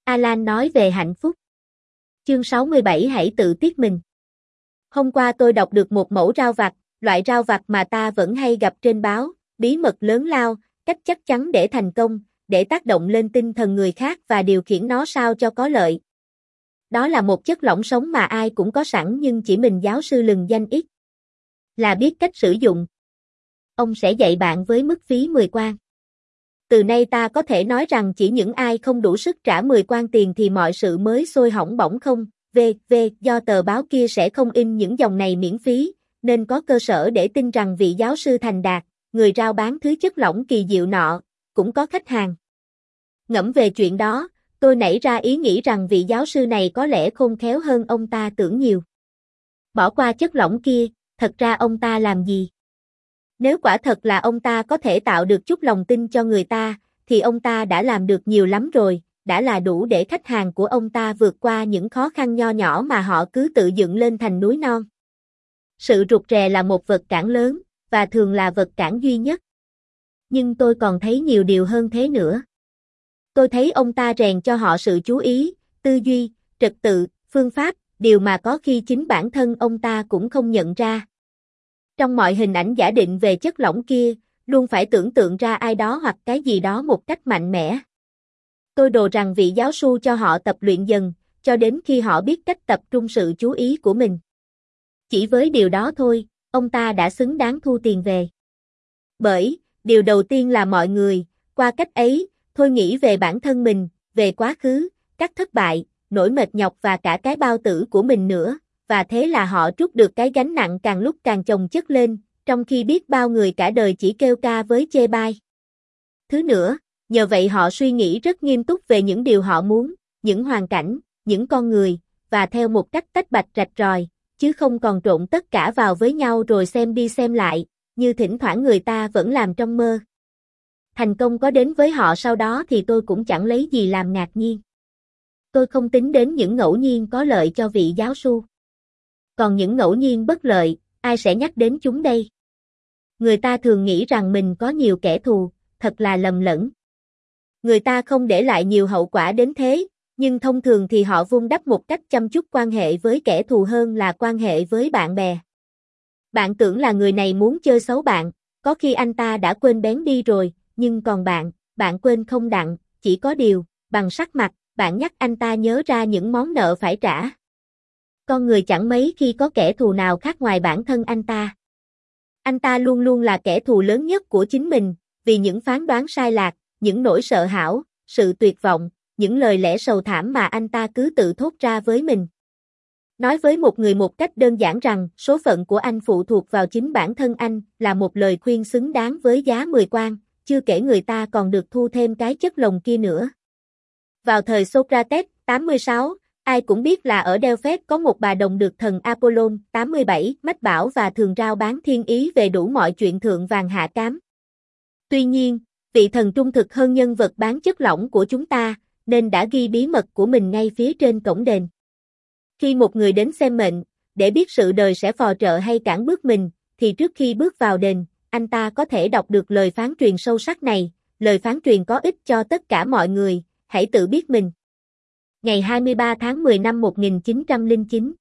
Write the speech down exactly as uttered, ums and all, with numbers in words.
Alan nói về hạnh phúc. Chương sáu mươi bảy Hãy tự tiết mình. Hôm qua tôi đọc được một mẫu rau vặt, loại rau vặt mà ta vẫn hay gặp trên báo, bí mật lớn lao, cách chắc chắn để thành công, để tác động lên tinh thần người khác và điều khiển nó sao cho có lợi. Đó là một chất lỏng sống mà ai cũng có sẵn nhưng chỉ mình giáo sư lừng danh ít là biết cách sử dụng. Ông sẽ dạy bạn với mức phí mười quan. Từ nay ta có thể nói rằng chỉ những ai không đủ sức trả mười quan tiền thì mọi sự mới sôi hỏng bỏng không, vê vê do tờ báo kia sẽ không in những dòng này miễn phí, nên có cơ sở để tin rằng vị giáo sư thành đạt, người rao bán thứ chất lỏng kỳ diệu nọ, cũng có khách hàng. Ngẫm về chuyện đó, tôi nảy ra ý nghĩ rằng vị giáo sư này có lẽ khôn khéo hơn ông ta tưởng nhiều. Bỏ qua chất lỏng kia, thật ra ông ta làm gì? Nếu quả thật là ông ta có thể tạo được chút lòng tin cho người ta, thì ông ta đã làm được nhiều lắm rồi, đã là đủ để khách hàng của ông ta vượt qua những khó khăn nho nhỏ mà họ cứ tự dựng lên thành núi non. Sự rụt rè là một vật cản lớn, và thường là vật cản duy nhất. Nhưng tôi còn thấy nhiều điều hơn thế nữa. Tôi thấy ông ta rèn cho họ sự chú ý, tư duy, trật tự, phương pháp, điều mà có khi chính bản thân ông ta cũng không nhận ra. Trong mọi hình ảnh giả định về chất lỏng kia, luôn phải tưởng tượng ra ai đó hoặc cái gì đó một cách mạnh mẽ. Tôi đồ rằng vị giáo sư cho họ tập luyện dần, cho đến khi họ biết cách tập trung sự chú ý của mình. Chỉ với điều đó thôi, ông ta đã xứng đáng thu tiền về. Bởi, điều đầu tiên là mọi người, qua cách ấy, thôi nghĩ về bản thân mình, về quá khứ, các thất bại, nỗi mệt nhọc và cả cái bao tử của mình nữa, và thế là họ trút được cái gánh nặng càng lúc càng chồng chất lên, trong khi biết bao người cả đời chỉ kêu ca với chê bai. Thứ nữa, nhờ vậy họ suy nghĩ rất nghiêm túc về những điều họ muốn, những hoàn cảnh, những con người, và theo một cách tách bạch rạch ròi, chứ không còn trộn tất cả vào với nhau rồi xem đi xem lại, như thỉnh thoảng người ta vẫn làm trong mơ. Thành công có đến với họ sau đó thì tôi cũng chẳng lấy gì làm ngạc nhiên. Tôi không tính đến những ngẫu nhiên có lợi cho vị giáo sư. Còn những ngẫu nhiên bất lợi, ai sẽ nhắc đến chúng đây? Người ta thường nghĩ rằng mình có nhiều kẻ thù, thật là lầm lẫn. Người ta không để lại nhiều hậu quả đến thế, nhưng thông thường thì họ vun đắp một cách chăm chút quan hệ với kẻ thù hơn là quan hệ với bạn bè. Bạn tưởng là người này muốn chơi xấu bạn, có khi anh ta đã quên bén đi rồi, nhưng còn bạn, bạn quên không đặng, chỉ có điều, bằng sắc mặt, bạn nhắc anh ta nhớ ra những món nợ phải trả. Con người chẳng mấy khi có kẻ thù nào khác ngoài bản thân anh ta. Anh ta luôn luôn là kẻ thù lớn nhất của chính mình, vì những phán đoán sai lạc, những nỗi sợ hãi, sự tuyệt vọng, những lời lẽ sầu thảm mà anh ta cứ tự thốt ra với mình. Nói với một người một cách đơn giản rằng số phận của anh phụ thuộc vào chính bản thân anh là một lời khuyên xứng đáng với giá mười quan, chưa kể người ta còn được thu thêm cái chất lòng kia nữa. Vào thời Socrates, tám mươi sáu, ai cũng biết là ở Delphes có một bà đồng được thần Apollon, tám mươi bảy, mách bảo và thường rao bán thiên ý về đủ mọi chuyện thượng vàng hạ cám. Tuy nhiên, vị thần trung thực hơn nhân vật bán chất lỏng của chúng ta, nên đã ghi bí mật của mình ngay phía trên cổng đền. Khi một người đến xem mệnh, để biết sự đời sẽ phò trợ hay cản bước mình, thì trước khi bước vào đền, anh ta có thể đọc được lời phán truyền sâu sắc này, lời phán truyền có ích cho tất cả mọi người, hãy tự biết mình. Ngày hai mươi ba tháng mười năm một nghìn chín trăm lẻ chín